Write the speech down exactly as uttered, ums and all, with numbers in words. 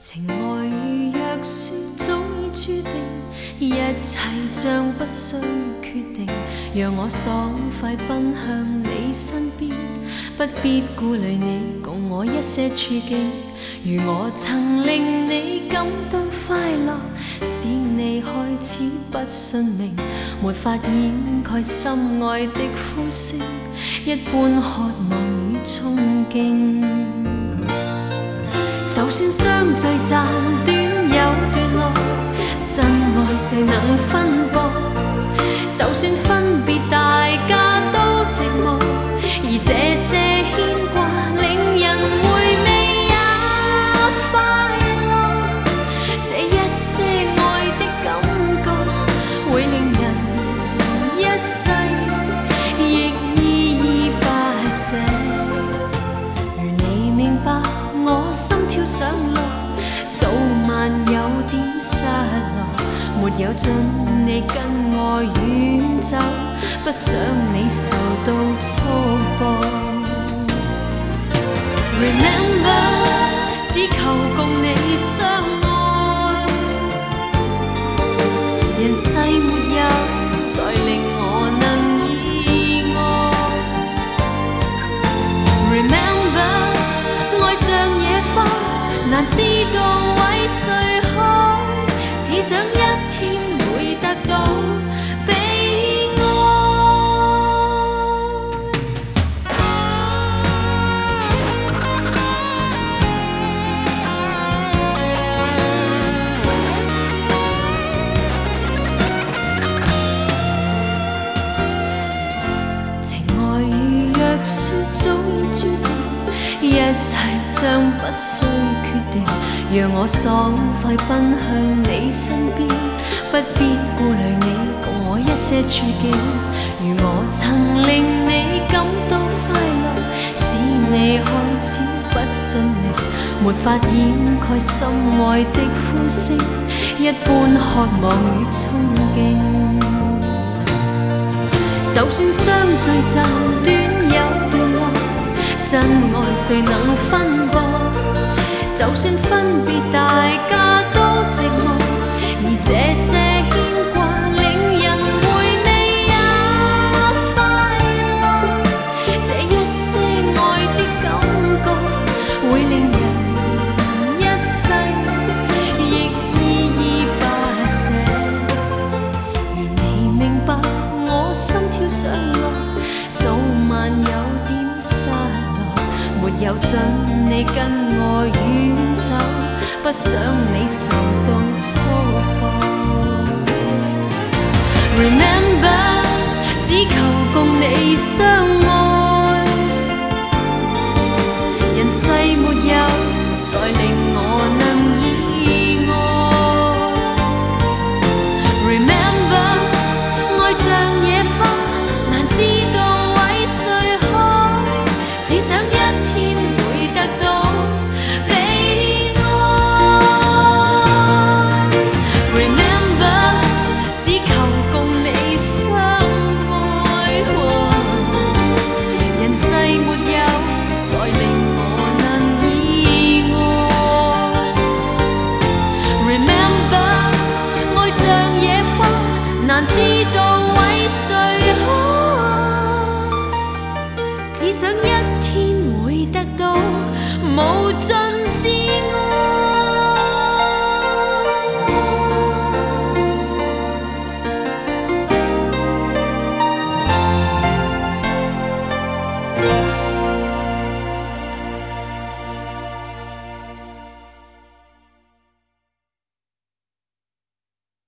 情愛如若說早已注定，一切將不需決定，讓我爽快奔向你身邊，不必顧慮你共我一些處境。如我曾令你感到快樂，使你開始不信命，沒法掩蓋心愛的呼聲，一般渴望與憧憬。就算相聚暫短有段落，真愛誰能分薄？就算分別大家都寂寞，而這些牽掛令人回味也快樂。這一些愛的感覺會令人一世亦依依不捨。如你明白我心跳上落，早晚有點失落，沒有盡你跟我遠走，不想你受到束縛。Remember， 只求共你相愛，人世沒有再令我能意外。Remember， 愛像野花，難知道為誰開，只想一天會得到被愛。情愛如若說早已注定，一切將不需決定，讓我爽快奔向你身邊，不必顧慮你共我一些處境。如我曾令你感到快樂，使你開始不信命，沒法掩蓋心愛的呼聲，一般渴望與憧憬。就算相聚暫短有段落，真愛誰能分薄？就算分別大家都寂寞，而這些牽掛令人回味也快樂。這一些愛的感覺會令人一世亦依依不捨。如你明白我心跳上落，早晚有點失落，沒有盡你跟我遠走，不想你受到束縛。Remember， 只求共你相愛，人世沒有再令我能意外。Remember， 愛像野花，難知道為誰開，只想一天會得到被愛。Remember， 只求共你相愛，人世沒有再令我能意外。Remember， 愛像野花，難知道為誰開，只想一天會得到無盡。